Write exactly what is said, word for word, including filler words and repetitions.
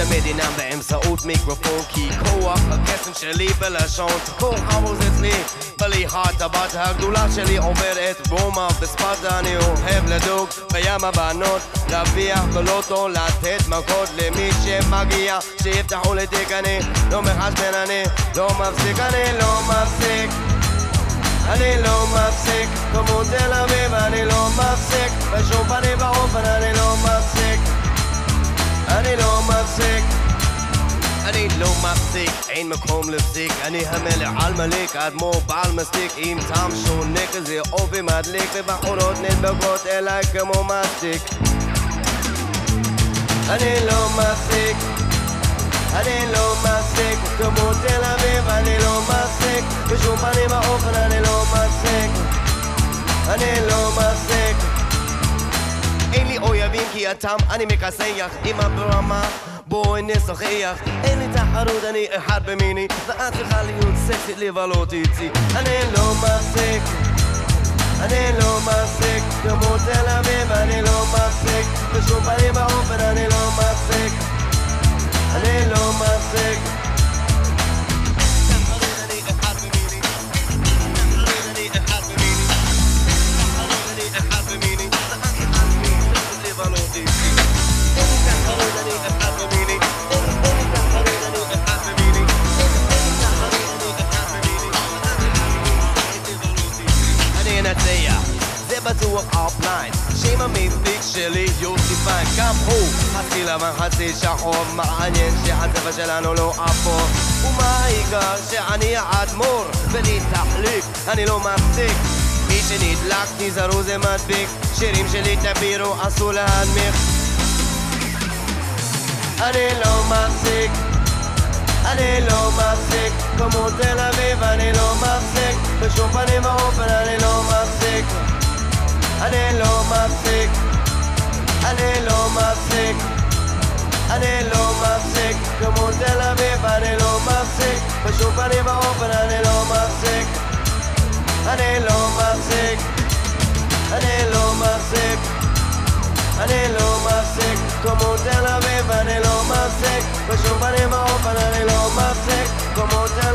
המדינה באמצעות מיקרופון, כי כוח הקסם שלי בלשון תקור חמוז אצלי בלי הטבת הגדולה שלי עוברת רומא בספרטה. אני אוהב לדוג בים הבנות, להביח בלוטו, לתת מכות למי שמגיע, שיפתחו לי תיק. אני לא מחשבן, אני לא מפסיק, אני לא מפסיק, אני לא מפסיק, כמו תל אביב אני לא מפסיק, בשום פנים ואופן אני לא מפסיק, אני לא מפסיק, אני לא מפסיק, אין מקום לפסיק, אני המלך על מליק, אדמו"ר בעל מסטיק, עם טעם שונה כזה אופי מדליק, ובחורות נדבקות אליי כמו מסטיק. אני לא מפסיק, אני לא מפסיק, כמו תל אביב אני לא מפסיק, בשום פנים ואופן אני לא מפסיק, אני לא מפסיק. אין לי אויבים כי הטעם אני מכסח, אמא ברמה בואי נשחח, אין לי תחרות אני אחד במיני, ואת צריכה להיות סקסית לבלות איתי. אני לא מפסיק, אני לא מפסיק, כמו תל אביב אני לא מפסיק, בשום פנים ואופן אני לא מפסיק, אני לא מפסיק. זה בטוח אופליין, שם המפיק שלי יוסי פיין, גם הוא חצי לבן חצי שחור, מעניין שהצבע שלנו לא אפור, ומה העיקר שאני האדמו"ר ולי תחליק, אני לא מפסיק, מי שנדלק תזהרו זה מדביק, שירים שלי תבירו אסור להנמיך. אני לא מפסיק, אני לא מפסיק, כמו תל אביב אני לא מפסיק, בשום פנים ואופן אני לא מפסיק, אני לא מפסיק, אני לא מפסיק, אני לא מפסיק, כמו תל אביב אני לא מפסיק, בשום פנים ואופן אני לא מפסיק, אני לא מפסיק, אני לא מפסיק, אני לא מפסיק, כמו תל אביב אני לא מפסיק, בשום פנים ואופן אני לא מפסיק, כמו תל